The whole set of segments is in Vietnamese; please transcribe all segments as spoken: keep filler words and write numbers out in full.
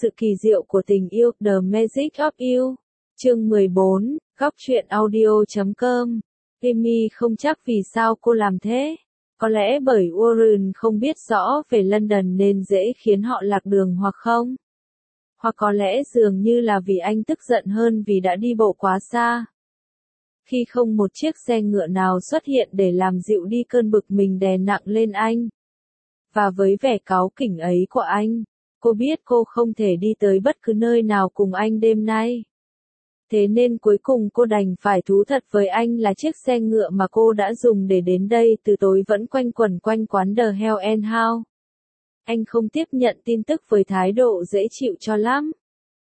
Sự kỳ diệu của tình yêu, The Magic of You. Chương mười bốn, góc truyện audio chấm com. Amy không chắc vì sao cô làm thế. Có lẽ bởi Warren không biết rõ về London nên dễ khiến họ lạc đường hoặc không. Hoặc có lẽ dường như là vì anh tức giận hơn vì đã đi bộ quá xa. Khi không một chiếc xe ngựa nào xuất hiện để làm dịu đi cơn bực mình đè nặng lên anh. Và với vẻ cáu kỉnh ấy của anh, cô biết cô không thể đi tới bất cứ nơi nào cùng anh đêm nay. Thế nên cuối cùng cô đành phải thú thật với anh là chiếc xe ngựa mà cô đã dùng để đến đây từ tối vẫn quanh quẩn quanh quán The Hell and House. Anh không tiếp nhận tin tức với thái độ dễ chịu cho lắm.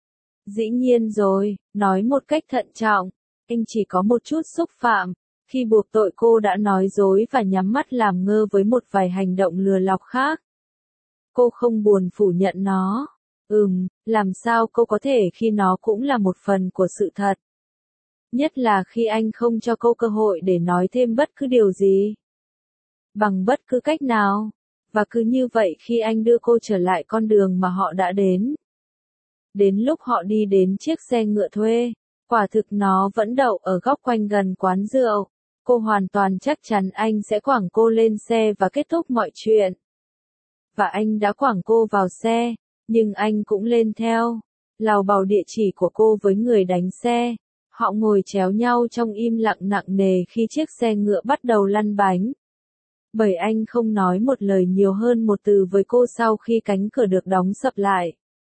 Dĩ nhiên rồi, nói một cách thận trọng, anh chỉ có một chút xúc phạm, khi buộc tội cô đã nói dối và nhắm mắt làm ngơ với một vài hành động lừa lọc khác. Cô không buồn phủ nhận nó. Ừm, làm sao cô có thể khi nó cũng là một phần của sự thật. Nhất là khi anh không cho cô cơ hội để nói thêm bất cứ điều gì. Bằng bất cứ cách nào. Và cứ như vậy khi anh đưa cô trở lại con đường mà họ đã đến. Đến lúc họ đi đến chiếc xe ngựa thuê, quả thực nó vẫn đậu ở góc quanh gần quán rượu. Cô hoàn toàn chắc chắn anh sẽ quẳng cô lên xe và kết thúc mọi chuyện. Và anh đã quẳng cô vào xe, nhưng anh cũng lên theo. Lào bảo địa chỉ của cô với người đánh xe. Họ ngồi chéo nhau trong im lặng nặng nề khi chiếc xe ngựa bắt đầu lăn bánh. Bởi anh không nói một lời nhiều hơn một từ với cô sau khi cánh cửa được đóng sập lại.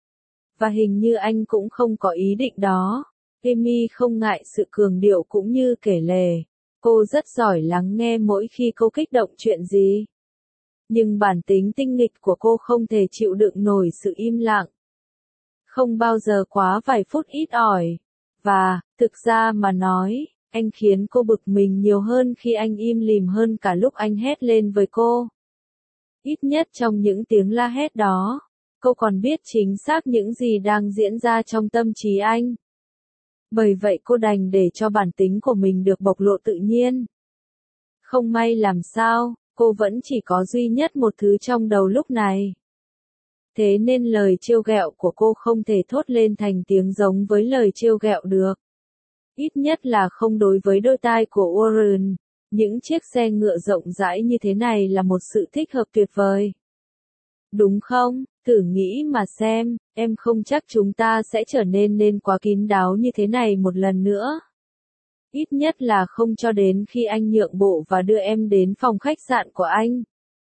Và hình như anh cũng không có ý định đó. Amy không ngại sự cường điệu cũng như kể lể. Cô rất giỏi lắng nghe mỗi khi cô kích động chuyện gì. Nhưng bản tính tinh nghịch của cô không thể chịu đựng nổi sự im lặng. Không bao giờ quá vài phút ít ỏi. Và, thực ra mà nói, anh khiến cô bực mình nhiều hơn khi anh im lìm hơn cả lúc anh hét lên với cô. Ít nhất trong những tiếng la hét đó, cô còn biết chính xác những gì đang diễn ra trong tâm trí anh. Bởi vậy cô đành để cho bản tính của mình được bộc lộ tự nhiên. Không may làm sao, cô vẫn chỉ có duy nhất một thứ trong đầu lúc này. Thế nên lời trêu ghẹo của cô không thể thốt lên thành tiếng giống với lời trêu ghẹo được. Ít nhất là không đối với đôi tai của Warren. Những chiếc xe ngựa rộng rãi như thế này là một sự thích hợp tuyệt vời. Đúng không? Thử nghĩ mà xem, em không chắc chúng ta sẽ trở nên nên quá kín đáo như thế này một lần nữa. Ít nhất là không cho đến khi anh nhượng bộ và đưa em đến phòng khách sạn của anh.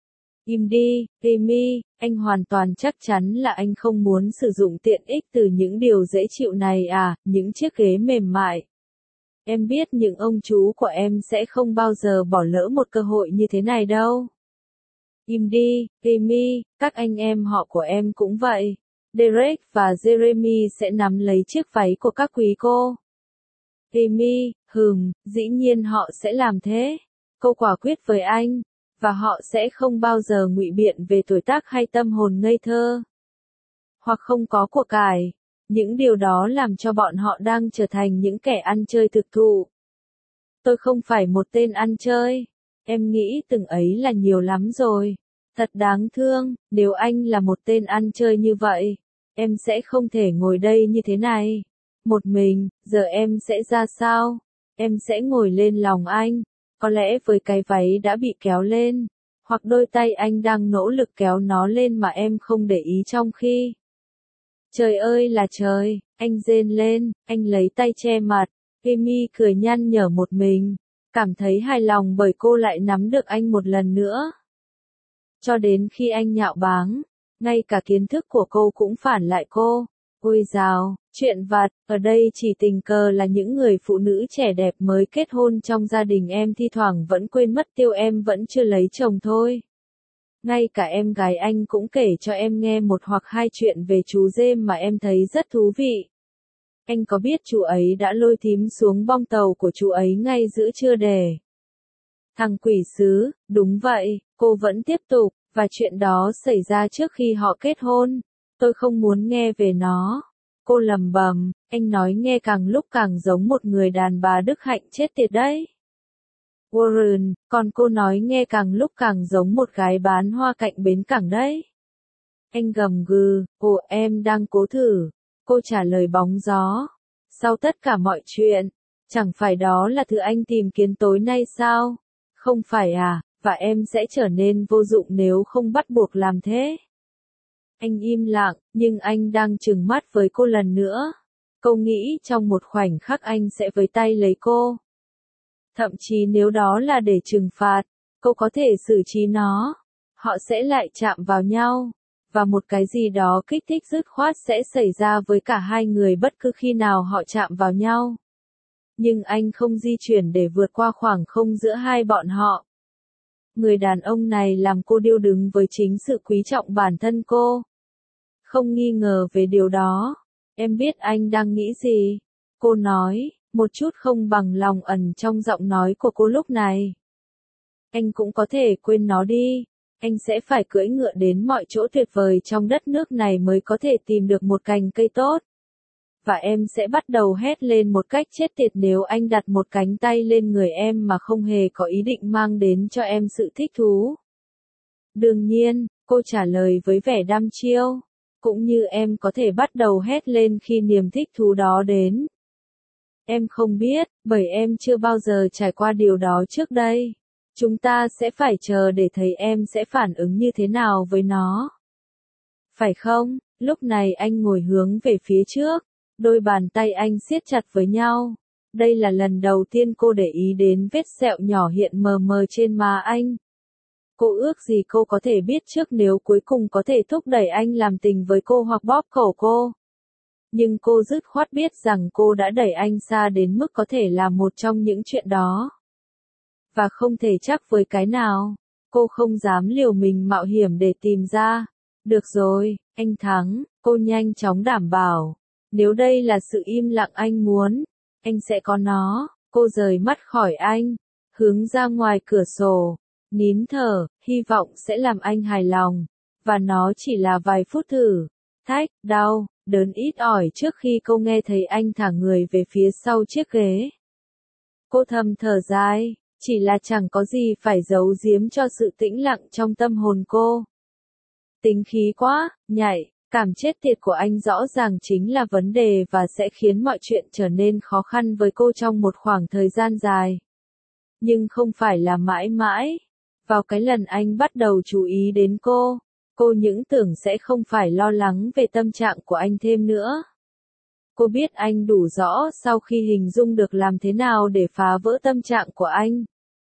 Im đi, Amy, anh hoàn toàn chắc chắn là anh không muốn sử dụng tiện ích từ những điều dễ chịu này à, những chiếc ghế mềm mại. Em biết những ông chú của em sẽ không bao giờ bỏ lỡ một cơ hội như thế này đâu. Im đi, Amy, các anh em họ của em cũng vậy. Derek và Jeremy sẽ nắm lấy chiếc váy của các quý cô. Amy, hừm, dĩ nhiên họ sẽ làm thế. Cô quả quyết với anh. Và họ sẽ không bao giờ ngụy biện về tuổi tác hay tâm hồn ngây thơ. Hoặc không có của cải. Những điều đó làm cho bọn họ đang trở thành những kẻ ăn chơi thực thụ. Tôi không phải một tên ăn chơi. Em nghĩ từng ấy là nhiều lắm rồi. Thật đáng thương, nếu anh là một tên ăn chơi như vậy, em sẽ không thể ngồi đây như thế này. Một mình, giờ em sẽ ra sao? Em sẽ ngồi lên lòng anh. Có lẽ với cái váy đã bị kéo lên, hoặc đôi tay anh đang nỗ lực kéo nó lên mà em không để ý trong khi. Trời ơi là trời, anh rên lên, anh lấy tay che mặt, Amy cười nhăn nhở một mình, cảm thấy hài lòng bởi cô lại nắm được anh một lần nữa. Cho đến khi anh nhạo báng, ngay cả kiến thức của cô cũng phản lại cô. Ôi dào, chuyện vặt, ở đây chỉ tình cờ là những người phụ nữ trẻ đẹp mới kết hôn trong gia đình em thi thoảng vẫn quên mất tiêu em vẫn chưa lấy chồng thôi. Ngay cả em gái anh cũng kể cho em nghe một hoặc hai chuyện về chú James mà em thấy rất thú vị. Anh có biết chú ấy đã lôi thím xuống bong tàu của chú ấy ngay giữa trưa đề. Thằng quỷ sứ, đúng vậy, cô vẫn tiếp tục, và chuyện đó xảy ra trước khi họ kết hôn. Tôi không muốn nghe về nó. Cô lầm bầm, anh nói nghe càng lúc càng giống một người đàn bà đức hạnh chết tiệt đấy. Warren, còn cô nói nghe càng lúc càng giống một gái bán hoa cạnh bến cảng đấy. Anh gầm gừ, ồ em đang cố thử. Cô trả lời bóng gió. Sau tất cả mọi chuyện, chẳng phải đó là thứ anh tìm kiếm tối nay sao? Không phải à, và em sẽ trở nên vô dụng nếu không bắt buộc làm thế. Anh im lặng, nhưng anh đang trừng mắt với cô lần nữa. Cô nghĩ trong một khoảnh khắc anh sẽ với tay lấy cô. Thậm chí nếu đó là để trừng phạt, cô có thể xử trí nó. Họ sẽ lại chạm vào nhau. Và một cái gì đó kích thích dứt khoát sẽ xảy ra với cả hai người bất cứ khi nào họ chạm vào nhau. Nhưng anh không di chuyển để vượt qua khoảng không giữa hai bọn họ. Người đàn ông này làm cô điêu đứng với chính sự quý trọng bản thân cô. Không nghi ngờ về điều đó. Em biết anh đang nghĩ gì. Cô nói, một chút không bằng lòng ẩn trong giọng nói của cô lúc này. Anh cũng có thể quên nó đi. Anh sẽ phải cưỡi ngựa đến mọi chỗ tuyệt vời trong đất nước này mới có thể tìm được một cành cây tốt. Và em sẽ bắt đầu hét lên một cách chết tiệt nếu anh đặt một cánh tay lên người em mà không hề có ý định mang đến cho em sự thích thú. Đương nhiên, cô trả lời với vẻ đăm chiêu. Cũng như em có thể bắt đầu hét lên khi niềm thích thú đó đến. Em không biết, bởi em chưa bao giờ trải qua điều đó trước đây. Chúng ta sẽ phải chờ để thấy em sẽ phản ứng như thế nào với nó. Phải không? Lúc này anh ngồi hướng về phía trước. Đôi bàn tay anh siết chặt với nhau. Đây là lần đầu tiên cô để ý đến vết sẹo nhỏ hiện mờ mờ trên má anh. Cô ước gì cô có thể biết trước nếu cuối cùng có thể thúc đẩy anh làm tình với cô hoặc bóp cổ cô. Nhưng cô dứt khoát biết rằng cô đã đẩy anh xa đến mức có thể làm một trong những chuyện đó. Và không thể chắc với cái nào. Cô không dám liều mình mạo hiểm để tìm ra. Được rồi, anh thắng, cô nhanh chóng đảm bảo. Nếu đây là sự im lặng anh muốn, anh sẽ có nó. Cô rời mắt khỏi anh, hướng ra ngoài cửa sổ, nín thở, hy vọng sẽ làm anh hài lòng. Và nó chỉ là vài phút thử. Thách, đau, đớn ít ỏi trước khi cô nghe thấy anh thả người về phía sau chiếc ghế. Cô thầm thở dài, chỉ là chẳng có gì phải giấu giếm cho sự tĩnh lặng trong tâm hồn cô. Tính khí quá, nhạy, cảm chết tiệt của anh rõ ràng chính là vấn đề và sẽ khiến mọi chuyện trở nên khó khăn với cô trong một khoảng thời gian dài. Nhưng không phải là mãi mãi. Vào cái lần anh bắt đầu chú ý đến cô, cô những tưởng sẽ không phải lo lắng về tâm trạng của anh thêm nữa. Cô biết anh đủ rõ sau khi hình dung được làm thế nào để phá vỡ tâm trạng của anh.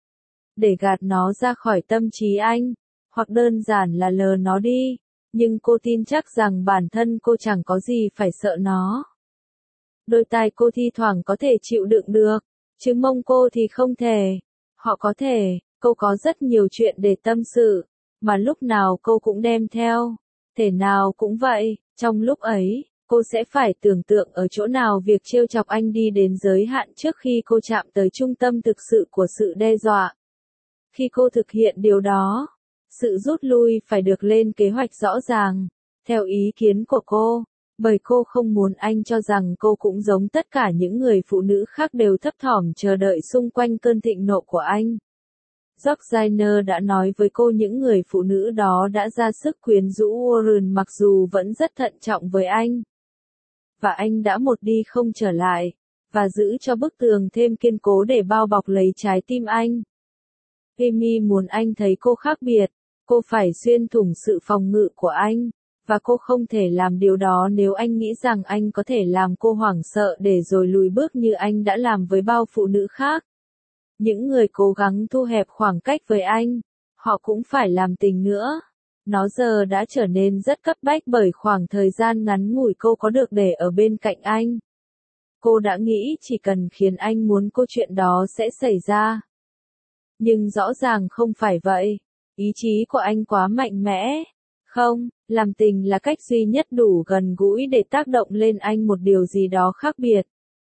Để gạt nó ra khỏi tâm trí anh, hoặc đơn giản là lờ nó đi. Nhưng cô tin chắc rằng bản thân cô chẳng có gì phải sợ nó. Đôi tai cô thi thoảng có thể chịu đựng được, chứ mông cô thì không thể. Họ có thể, cô có rất nhiều chuyện để tâm sự, mà lúc nào cô cũng đem theo. Thể nào cũng vậy, trong lúc ấy, cô sẽ phải tưởng tượng ở chỗ nào việc trêu chọc anh đi đến giới hạn trước khi cô chạm tới trung tâm thực sự của sự đe dọa. Khi cô thực hiện điều đó, sự rút lui phải được lên kế hoạch rõ ràng, theo ý kiến của cô, bởi cô không muốn anh cho rằng cô cũng giống tất cả những người phụ nữ khác đều thấp thỏm chờ đợi xung quanh cơn thịnh nộ của anh. George Zainer đã nói với cô những người phụ nữ đó đã ra sức quyến rũ Warren mặc dù vẫn rất thận trọng với anh. Và anh đã một đi không trở lại, và giữ cho bức tường thêm kiên cố để bao bọc lấy trái tim anh. Amy muốn anh thấy cô khác biệt, cô phải xuyên thủng sự phòng ngự của anh, và cô không thể làm điều đó nếu anh nghĩ rằng anh có thể làm cô hoảng sợ để rồi lùi bước như anh đã làm với bao phụ nữ khác. Những người cố gắng thu hẹp khoảng cách với anh, họ cũng phải làm tình nữa. Nó giờ đã trở nên rất cấp bách bởi khoảng thời gian ngắn ngủi cô có được để ở bên cạnh anh. Cô đã nghĩ chỉ cần khiến anh muốn câu chuyện đó sẽ xảy ra. Nhưng rõ ràng không phải vậy. Ý chí của anh quá mạnh mẽ. Không, làm tình là cách duy nhất đủ gần gũi để tác động lên anh một điều gì đó khác biệt.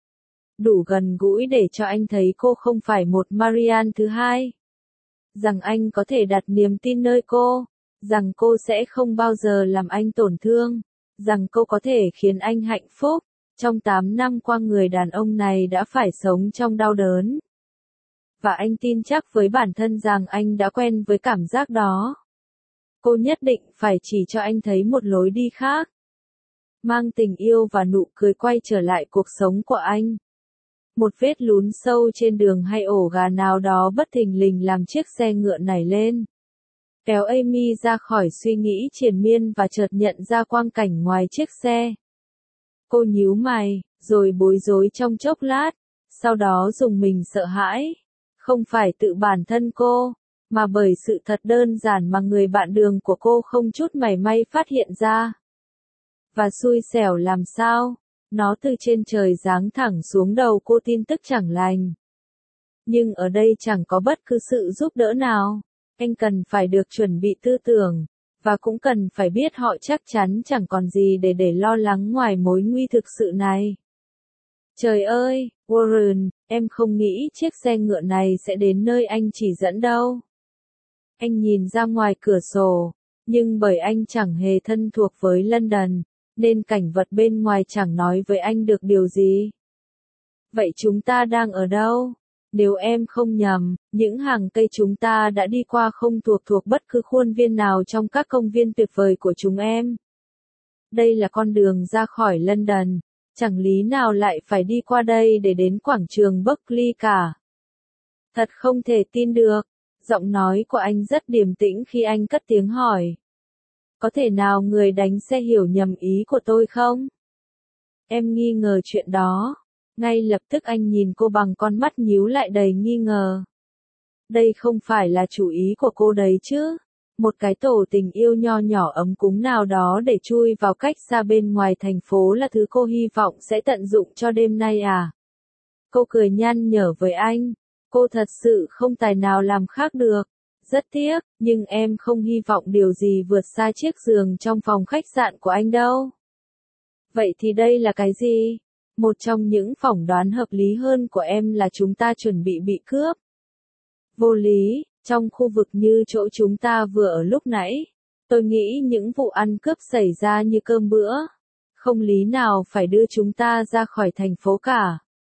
Đủ gần gũi để cho anh thấy cô không phải một Marianne thứ hai. Rằng anh có thể đặt niềm tin nơi cô. Rằng cô sẽ không bao giờ làm anh tổn thương. Rằng cô có thể khiến anh hạnh phúc. Trong tám năm qua người đàn ông này đã phải sống trong đau đớn. Và anh tin chắc với bản thân rằng anh đã quen với cảm giác đó. Cô nhất định phải chỉ cho anh thấy một lối đi khác. Mang tình yêu và nụ cười quay trở lại cuộc sống của anh. Một vết lún sâu trên đường hay ổ gà nào đó bất thình lình làm chiếc xe ngựa nảy lên. Kéo Amy ra khỏi suy nghĩ triền miên và chợt nhận ra quang cảnh ngoài chiếc xe. Cô nhíu mày, rồi bối rối trong chốc lát, sau đó rùng mình sợ hãi. Không phải tự bản thân cô, mà bởi sự thật đơn giản mà người bạn đường của cô không chút mảy may phát hiện ra. Và xui xẻo làm sao, nó từ trên trời giáng thẳng xuống đầu cô tin tức chẳng lành. Nhưng ở đây chẳng có bất cứ sự giúp đỡ nào, anh cần phải được chuẩn bị tư tưởng, và cũng cần phải biết họ chắc chắn chẳng còn gì để để lo lắng ngoài mối nguy thực sự này. Trời ơi, Warren, em không nghĩ chiếc xe ngựa này sẽ đến nơi anh chỉ dẫn đâu. Anh nhìn ra ngoài cửa sổ, nhưng bởi anh chẳng hề thân thuộc với London, nên cảnh vật bên ngoài chẳng nói với anh được điều gì. Vậy chúng ta đang ở đâu? Nếu em không nhầm, những hàng cây chúng ta đã đi qua không thuộc thuộc bất cứ khuôn viên nào trong các công viên tuyệt vời của chúng em. Đây là con đường ra khỏi London, chẳng lý nào lại phải đi qua đây để đến quảng trường Berkeley cả. Thật không thể tin được, giọng nói của anh rất điềm tĩnh khi anh cất tiếng hỏi. Có thể nào người đánh xe hiểu nhầm ý của tôi không? Em nghi ngờ chuyện đó. Ngay lập tức anh nhìn cô bằng con mắt nhíu lại đầy nghi ngờ. Đây không phải là chủ ý của cô đấy chứ? Một cái tổ tình yêu nho nhỏ ấm cúng nào đó để chui vào cách xa bên ngoài thành phố là thứ cô hy vọng sẽ tận dụng cho đêm nay à? Cô cười nhăn nhở với anh. Cô thật sự không tài nào làm khác được. Rất tiếc, nhưng em không hy vọng điều gì vượt xa chiếc giường trong phòng khách sạn của anh đâu. Vậy thì đây là cái gì? Một trong những phỏng đoán hợp lý hơn của em là chúng ta chuẩn bị bị cướp. Vô lý, trong khu vực như chỗ chúng ta vừa ở lúc nãy, tôi nghĩ những vụ ăn cướp xảy ra như cơm bữa. Không lý nào phải đưa chúng ta ra khỏi thành phố cả.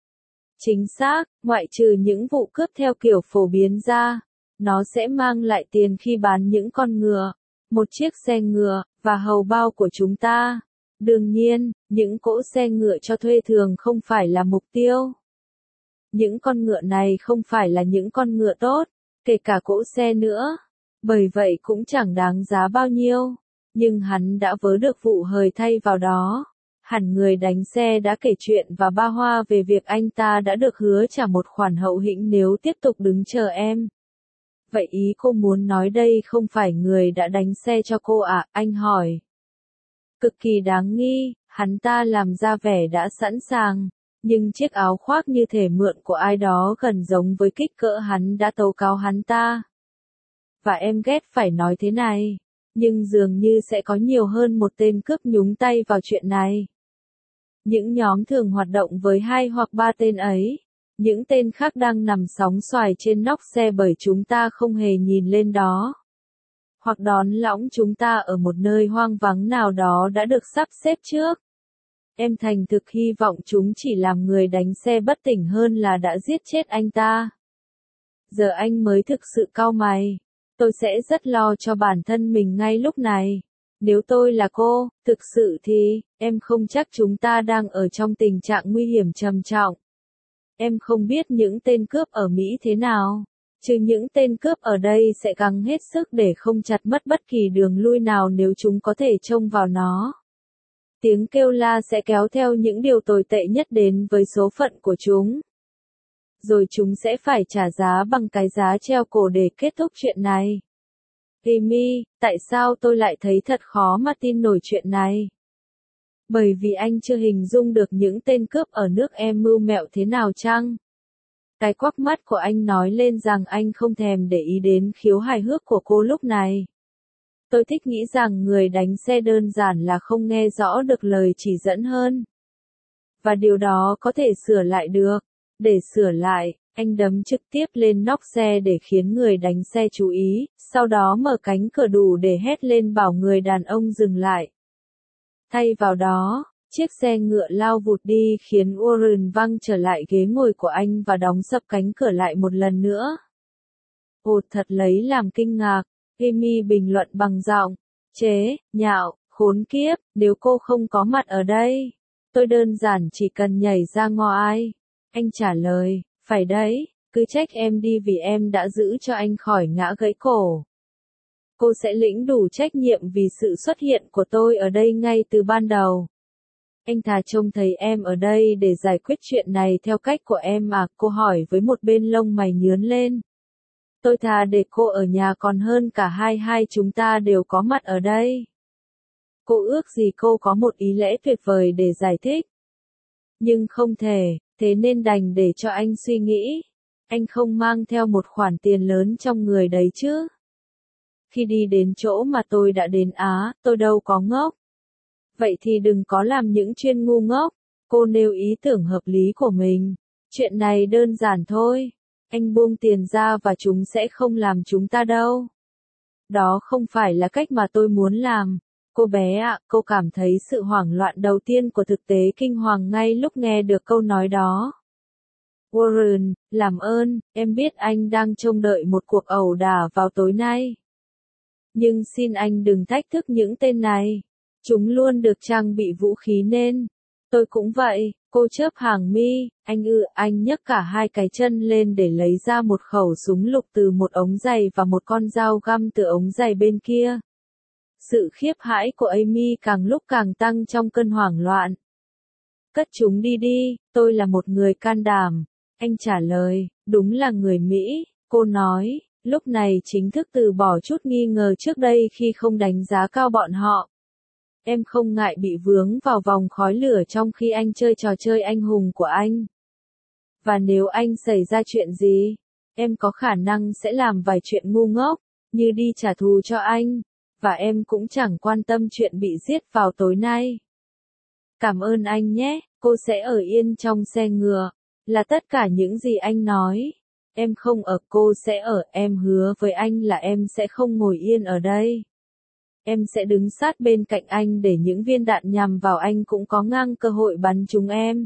Chính xác, ngoại trừ những vụ cướp theo kiểu phổ biến ra, nó sẽ mang lại tiền khi bán những con ngựa, một chiếc xe ngựa, và hầu bao của chúng ta. Đương nhiên, những cỗ xe ngựa cho thuê thường không phải là mục tiêu. Những con ngựa này không phải là những con ngựa tốt, kể cả cỗ xe nữa. Bởi vậy cũng chẳng đáng giá bao nhiêu. Nhưng hắn đã vớ được vụ hời thay vào đó. Hẳn người đánh xe đã kể chuyện và ba hoa về việc anh ta đã được hứa trả một khoản hậu hĩnh nếu tiếp tục đứng chờ em. Vậy ý cô muốn nói đây không phải người đã đánh xe cho cô à? Anh hỏi. Cực kỳ đáng nghi, hắn ta làm ra vẻ đã sẵn sàng, nhưng chiếc áo khoác như thể mượn của ai đó gần giống với kích cỡ hắn đã tố cáo hắn ta. Và em ghét phải nói thế này, nhưng dường như sẽ có nhiều hơn một tên cướp nhúng tay vào chuyện này. Những nhóm thường hoạt động với hai hoặc ba tên ấy. Những tên khác đang nằm sóng xoài trên nóc xe bởi chúng ta không hề nhìn lên đó. Hoặc đón lõng chúng ta ở một nơi hoang vắng nào đó đã được sắp xếp trước. Em thành thực hy vọng chúng chỉ làm người đánh xe bất tỉnh hơn là đã giết chết anh ta. Giờ anh mới thực sự cau mày. Tôi sẽ rất lo cho bản thân mình ngay lúc này. Nếu tôi là cô, thực sự thì, em không chắc chúng ta đang ở trong tình trạng nguy hiểm trầm trọng. Em không biết những tên cướp ở Mỹ thế nào, chứ những tên cướp ở đây sẽ gắng hết sức để không chặt mất bất kỳ đường lui nào nếu chúng có thể trông vào nó. Tiếng kêu la sẽ kéo theo những điều tồi tệ nhất đến với số phận của chúng. Rồi chúng sẽ phải trả giá bằng cái giá treo cổ để kết thúc chuyện này. Amy, tại sao tôi lại thấy thật khó mà tin nổi chuyện này? Bởi vì anh chưa hình dung được những tên cướp ở nước em mưu mẹo thế nào chăng? Cái quắc mắt của anh nói lên rằng anh không thèm để ý đến khiếu hài hước của cô lúc này. Tôi thích nghĩ rằng người đánh xe đơn giản là không nghe rõ được lời chỉ dẫn hơn. Và điều đó có thể sửa lại được. Để sửa lại, anh đấm trực tiếp lên nóc xe để khiến người đánh xe chú ý, sau đó mở cánh cửa đủ để hét lên bảo người đàn ông dừng lại. Thay vào đó, chiếc xe ngựa lao vụt đi khiến Warren văng trở lại ghế ngồi của anh và đóng sập cánh cửa lại một lần nữa. Ồ, thật lấy làm kinh ngạc, Amy bình luận bằng giọng chế nhạo, khốn kiếp, nếu cô không có mặt ở đây, tôi đơn giản chỉ cần nhảy ra ngoài. Anh trả lời, phải đấy, cứ trách em đi vì em đã giữ cho anh khỏi ngã gãy cổ. Cô sẽ lĩnh đủ trách nhiệm vì sự xuất hiện của tôi ở đây ngay từ ban đầu. Anh thà trông thấy em ở đây để giải quyết chuyện này theo cách của em à, cô hỏi với một bên lông mày nhướn lên. Tôi thà để cô ở nhà còn hơn cả hai hai chúng ta đều có mặt ở đây. Cô ước gì cô có một ý lẽ tuyệt vời để giải thích. Nhưng không thể, thế nên đành để cho anh suy nghĩ. Anh không mang theo một khoản tiền lớn trong người đấy chứ. Khi đi đến chỗ mà tôi đã đến Á, tôi đâu có ngốc. Vậy thì đừng có làm những chuyện ngu ngốc. Cô nêu ý tưởng hợp lý của mình. Chuyện này đơn giản thôi. Anh buông tiền ra và chúng sẽ không làm chúng ta đâu. Đó không phải là cách mà tôi muốn làm. Cô bé ạ, à, cô cảm thấy sự hoảng loạn đầu tiên của thực tế kinh hoàng ngay lúc nghe được câu nói đó. Warren, làm ơn, em biết anh đang trông đợi một cuộc ẩu đả vào tối nay. Nhưng xin anh đừng thách thức những tên này. Chúng luôn được trang bị vũ khí nên. Tôi cũng vậy, cô chớp hàng mi, anh ư, anh nhấc cả hai cái chân lên để lấy ra một khẩu súng lục từ một ống giày và một con dao găm từ ống giày bên kia. Sự khiếp hãi của Amy càng lúc càng tăng trong cơn hoảng loạn. Cất chúng đi đi, tôi là một người can đảm. Anh trả lời, đúng là người Mỹ, cô nói, lúc này chính thức từ bỏ chút nghi ngờ trước đây khi không đánh giá cao bọn họ. Em không ngại bị vướng vào vòng khói lửa trong khi anh chơi trò chơi anh hùng của anh. Và nếu anh xảy ra chuyện gì, em có khả năng sẽ làm vài chuyện ngu ngốc, như đi trả thù cho anh, và em cũng chẳng quan tâm chuyện bị giết vào tối nay. Cảm ơn anh nhé, cô sẽ ở yên trong xe ngựa, là tất cả những gì anh nói. Em không ở, cô sẽ ở, em hứa với anh là em sẽ không ngồi yên ở đây. Em sẽ đứng sát bên cạnh anh để những viên đạn nhằm vào anh cũng có ngang cơ hội bắn trúng em.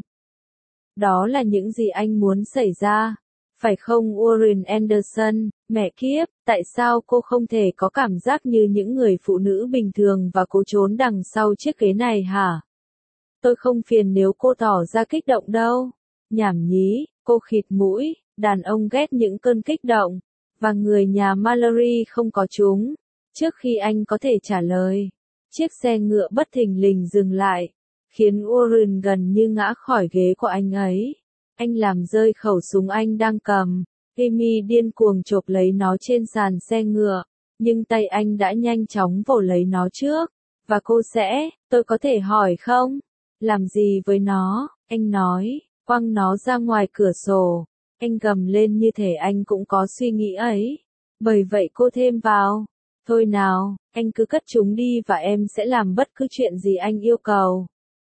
Đó là những gì anh muốn xảy ra. Phải không Warren Anderson, mẹ kiếp, tại sao cô không thể có cảm giác như những người phụ nữ bình thường và cố trốn đằng sau chiếc ghế này hả? Tôi không phiền nếu cô tỏ ra kích động đâu. Nhảm nhí, cô khịt mũi, đàn ông ghét những cơn kích động, và người nhà Mallory không có chúng. Trước khi anh có thể trả lời, chiếc xe ngựa bất thình lình dừng lại, khiến Warren gần như ngã khỏi ghế của anh ấy. Anh làm rơi khẩu súng anh đang cầm. Amy điên cuồng chộp lấy nó trên sàn xe ngựa, nhưng tay anh đã nhanh chóng vồ lấy nó trước. Và cô sẽ, tôi có thể hỏi không? Làm gì với nó? Anh nói, quăng nó ra ngoài cửa sổ. Anh gầm lên như thể anh cũng có suy nghĩ ấy. Bởi vậy cô thêm vào. Thôi nào, anh cứ cất chúng đi và em sẽ làm bất cứ chuyện gì anh yêu cầu.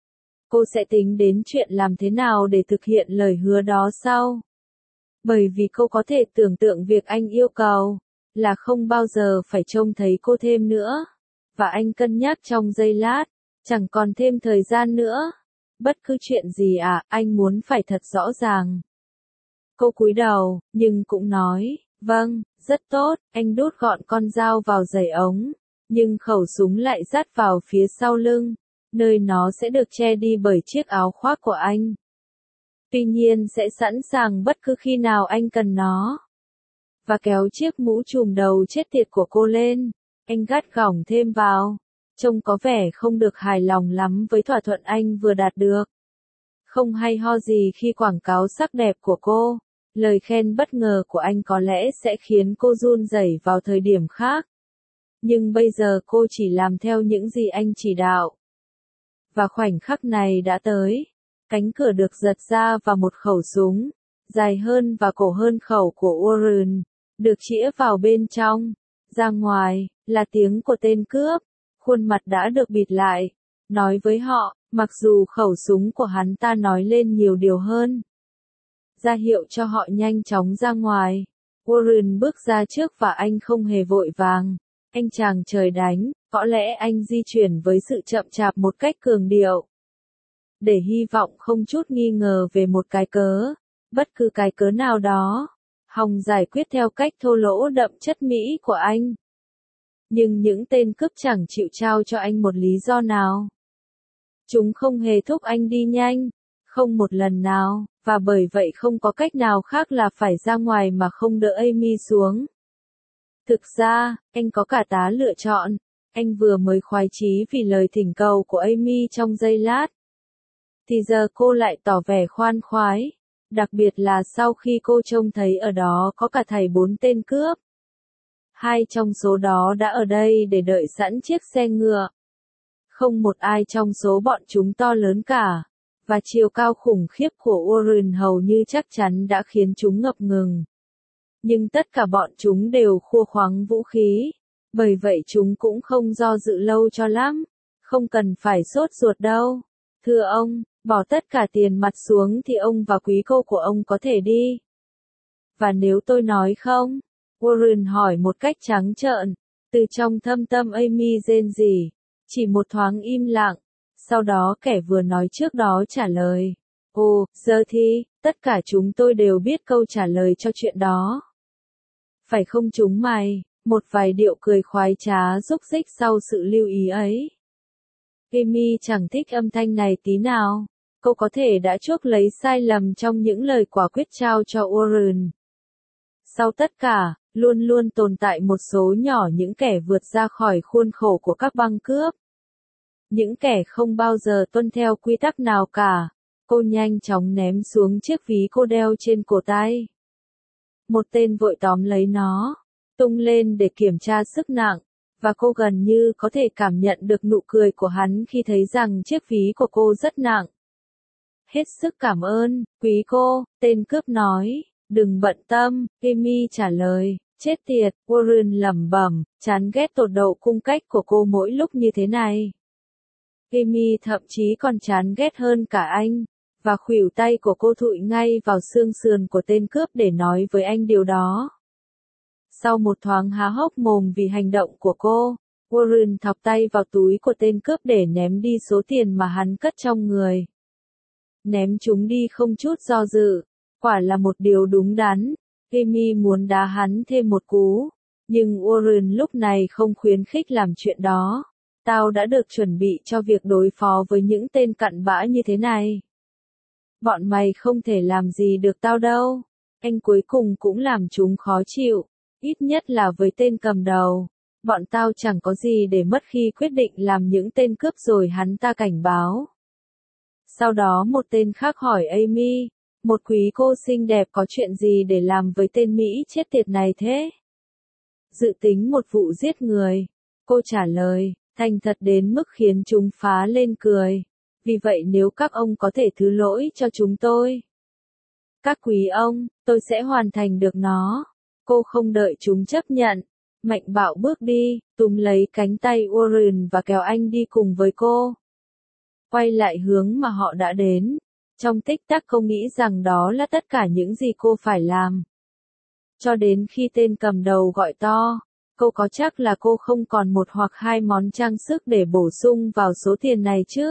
Cô sẽ tính đến chuyện làm thế nào để thực hiện lời hứa đó sau. Bởi vì cô có thể tưởng tượng việc anh yêu cầu là không bao giờ phải trông thấy cô thêm nữa. Và anh cân nhắc trong giây lát, chẳng còn thêm thời gian nữa. Bất cứ chuyện gì à, anh muốn phải thật rõ ràng. Cô cúi đầu, nhưng cũng nói, vâng, rất tốt, anh đút gọn con dao vào giày ống, nhưng khẩu súng lại dắt vào phía sau lưng, nơi nó sẽ được che đi bởi chiếc áo khoác của anh. Tuy nhiên sẽ sẵn sàng bất cứ khi nào anh cần nó. Và kéo chiếc mũ trùm đầu chết tiệt của cô lên, anh gắt gỏng thêm vào, trông có vẻ không được hài lòng lắm với thỏa thuận anh vừa đạt được. Không hay ho gì khi quảng cáo sắc đẹp của cô. Lời khen bất ngờ của anh có lẽ sẽ khiến cô run rẩy vào thời điểm khác. Nhưng bây giờ cô chỉ làm theo những gì anh chỉ đạo. Và khoảnh khắc này đã tới. Cánh cửa được giật ra và một khẩu súng, dài hơn và cổ hơn khẩu của Warren, được chĩa vào bên trong. Ra ngoài, là tiếng của tên cướp. Khuôn mặt đã được bịt lại. Nói với họ, mặc dù khẩu súng của hắn ta nói lên nhiều điều hơn. Ra hiệu cho họ nhanh chóng ra ngoài. Warren bước ra trước và anh không hề vội vàng. Anh chàng trời đánh, có lẽ anh di chuyển với sự chậm chạp một cách cường điệu. Để hy vọng không chút nghi ngờ về một cái cớ, bất cứ cái cớ nào đó. Hòng giải quyết theo cách thô lỗ đậm chất Mỹ của anh. Nhưng những tên cướp chẳng chịu trao cho anh một lý do nào. Chúng không hề thúc anh đi nhanh, không một lần nào, và bởi vậy không có cách nào khác là phải ra ngoài mà không đỡ Amy xuống. Thực ra, anh có cả tá lựa chọn. Anh vừa mới khoái chí vì lời thỉnh cầu của Amy trong giây lát. Thì giờ cô lại tỏ vẻ khoan khoái. Đặc biệt là sau khi cô trông thấy ở đó có cả thảy bốn tên cướp. Hai trong số đó đã ở đây để đợi sẵn chiếc xe ngựa. Không một ai trong số bọn chúng to lớn cả. Và chiều cao khủng khiếp của Warren hầu như chắc chắn đã khiến chúng ngập ngừng. Nhưng tất cả bọn chúng đều khua khoáng vũ khí. Bởi vậy chúng cũng không do dự lâu cho lắm. Không cần phải sốt ruột đâu. Thưa ông, bỏ tất cả tiền mặt xuống thì ông và quý cô của ông có thể đi. Và nếu tôi nói không? Warren hỏi một cách trắng trợn. Từ trong thâm tâm Amy rên rỉ. Chỉ một thoáng im lặng. Sau đó kẻ vừa nói trước đó trả lời. Ồ, giờ thì, tất cả chúng tôi đều biết câu trả lời cho chuyện đó. Phải không chúng mày? Một vài điệu cười khoái trá rúc rích sau sự lưu ý ấy. Amy chẳng thích âm thanh này tí nào. Cô có thể đã chuốc lấy sai lầm trong những lời quả quyết trao cho Warren. Sau tất cả, luôn luôn tồn tại một số nhỏ những kẻ vượt ra khỏi khuôn khổ của các băng cướp. Những kẻ không bao giờ tuân theo quy tắc nào cả. Cô nhanh chóng ném xuống chiếc ví cô đeo trên cổ tay. Một tên vội tóm lấy nó, tung lên để kiểm tra sức nặng, và cô gần như có thể cảm nhận được nụ cười của hắn khi thấy rằng chiếc ví của cô rất nặng. Hết sức cảm ơn, quý cô, tên cướp nói. Đừng bận tâm, Amy trả lời. Chết tiệt, Warren lẩm bẩm, chán ghét tột độ cung cách của cô mỗi lúc như thế này. Amy thậm chí còn chán ghét hơn cả anh, và khuỷu tay của cô thụi ngay vào xương sườn của tên cướp để nói với anh điều đó. Sau một thoáng há hốc mồm vì hành động của cô, Warren thọc tay vào túi của tên cướp để ném đi số tiền mà hắn cất trong người. Ném chúng đi không chút do dự, quả là một điều đúng đắn. Amy muốn đá hắn thêm một cú, nhưng Warren lúc này không khuyến khích làm chuyện đó. Tao đã được chuẩn bị cho việc đối phó với những tên cặn bã như thế này. Bọn mày không thể làm gì được tao đâu. Anh cuối cùng cũng làm chúng khó chịu, ít nhất là với tên cầm đầu. Bọn tao chẳng có gì để mất khi quyết định làm những tên cướp rồi hắn ta cảnh báo. Sau đó một tên khác hỏi Amy, một quý cô xinh đẹp có chuyện gì để làm với tên Mỹ chết tiệt này thế? Dự tính một vụ giết người. Cô trả lời, thành thật đến mức khiến chúng phá lên cười. Vì vậy nếu các ông có thể thứ lỗi cho chúng tôi. Các quý ông, tôi sẽ hoàn thành được nó. Cô không đợi chúng chấp nhận. Mạnh bạo bước đi, túm lấy cánh tay Warren và kéo anh đi cùng với cô. Quay lại hướng mà họ đã đến. Trong tích tắc cô nghĩ rằng đó là tất cả những gì cô phải làm. Cho đến khi tên cầm đầu gọi to, cô có chắc là cô không còn một hoặc hai món trang sức để bổ sung vào số tiền này chứ?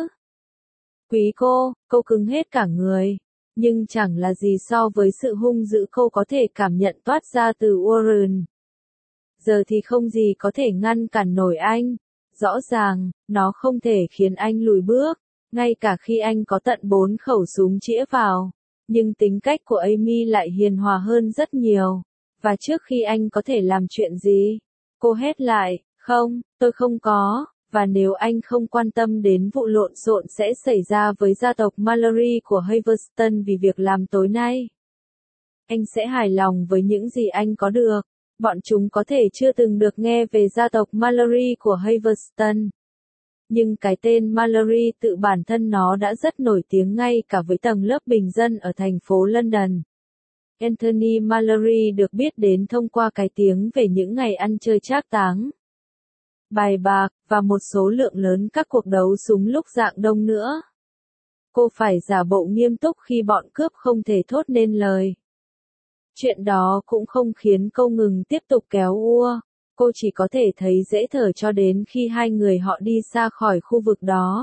Quý cô, cô cứng hết cả người. Nhưng chẳng là gì so với sự hung dữ cô có thể cảm nhận toát ra từ Warren. Giờ thì không gì có thể ngăn cản nổi anh. Rõ ràng, nó không thể khiến anh lùi bước, ngay cả khi anh có tận bốn khẩu súng chĩa vào. Nhưng tính cách của Amy lại hiền hòa hơn rất nhiều. Và trước khi anh có thể làm chuyện gì, cô hét lại, không, tôi không có. Và nếu anh không quan tâm đến vụ lộn xộn sẽ xảy ra với gia tộc Mallory của Haverston vì việc làm tối nay, anh sẽ hài lòng với những gì anh có được. Bọn chúng có thể chưa từng được nghe về gia tộc Mallory của Haverston. Nhưng cái tên Mallory tự bản thân nó đã rất nổi tiếng ngay cả với tầng lớp bình dân ở thành phố London. Anthony Mallory được biết đến thông qua cái tiếng về những ngày ăn chơi trác táng, bài bạc, và một số lượng lớn các cuộc đấu súng lúc rạng đông nữa. Cô phải giả bộ nghiêm túc khi bọn cướp không thể thốt nên lời. Chuyện đó cũng không khiến cô ngừng tiếp tục kéo ua. Cô chỉ có thể thấy dễ thở cho đến khi hai người họ đi xa khỏi khu vực đó.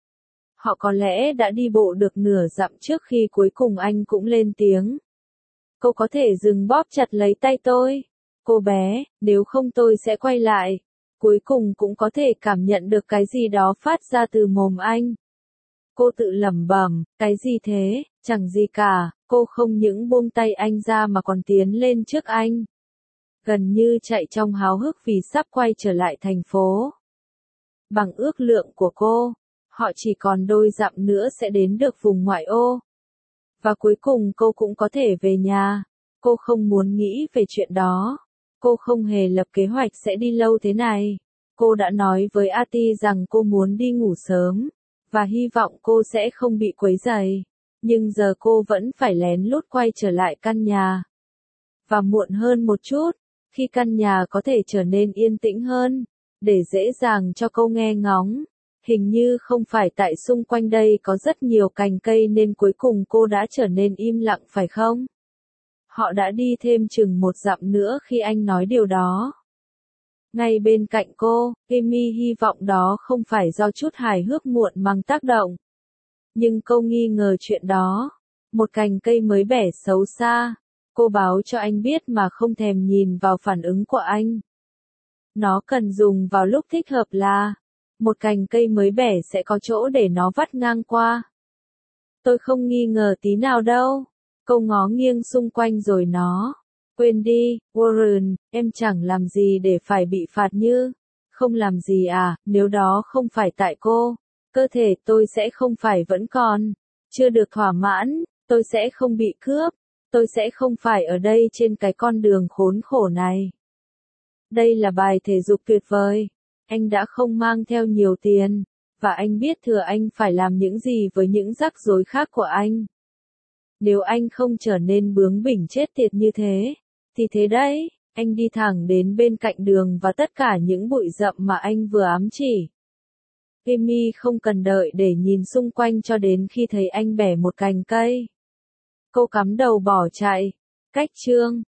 Họ có lẽ đã đi bộ được nửa dặm trước khi cuối cùng anh cũng lên tiếng. Cô có thể dừng bóp chặt lấy tay tôi. Cô bé, nếu không tôi sẽ quay lại. Cuối cùng cũng có thể cảm nhận được cái gì đó phát ra từ mồm anh. Cô tự lẩm bẩm, cái gì thế, chẳng gì cả, cô không những buông tay anh ra mà còn tiến lên trước anh. Gần như chạy trong háo hức vì sắp quay trở lại thành phố. Bằng ước lượng của cô, họ chỉ còn đôi dặm nữa sẽ đến được vùng ngoại ô. Và cuối cùng cô cũng có thể về nhà. Cô không muốn nghĩ về chuyện đó. Cô không hề lập kế hoạch sẽ đi lâu thế này. Cô đã nói với Ati rằng cô muốn đi ngủ sớm, và hy vọng cô sẽ không bị quấy rầy. Nhưng giờ cô vẫn phải lén lút quay trở lại căn nhà. Và muộn hơn một chút, khi căn nhà có thể trở nên yên tĩnh hơn, để dễ dàng cho cô nghe ngóng. Hình như không phải tại xung quanh đây có rất nhiều cành cây nên cuối cùng cô đã trở nên im lặng phải không? Họ đã đi thêm chừng một dặm nữa khi anh nói điều đó. Ngay bên cạnh cô, Amy hy vọng đó không phải do chút hài hước muộn màng tác động. Nhưng cô nghi ngờ chuyện đó. Một cành cây mới bẻ xấu xa. Cô báo cho anh biết mà không thèm nhìn vào phản ứng của anh. Nó cần dùng vào lúc thích hợp là, một cành cây mới bẻ sẽ có chỗ để nó vắt ngang qua. Tôi không nghi ngờ tí nào đâu. Cô ngó nghiêng xung quanh rồi nó. Quên đi, Warren, em chẳng làm gì để phải bị phạt như. Không làm gì à, nếu đó không phải tại cô. Cơ thể tôi sẽ không phải vẫn còn. Chưa được thỏa mãn, tôi sẽ không bị cướp. Tôi sẽ không phải ở đây trên cái con đường khốn khổ này. Đây là bài thể dục tuyệt vời. Anh đã không mang theo nhiều tiền, và anh biết thừa anh phải làm những gì với những rắc rối khác của anh. Nếu anh không trở nên bướng bỉnh chết tiệt như thế, thì thế đấy, anh đi thẳng đến bên cạnh đường và tất cả những bụi rậm mà anh vừa ám chỉ. Amy không cần đợi để nhìn xung quanh cho đến khi thấy anh bẻ một cành cây. Cô cắm đầu bỏ chạy. Cách chương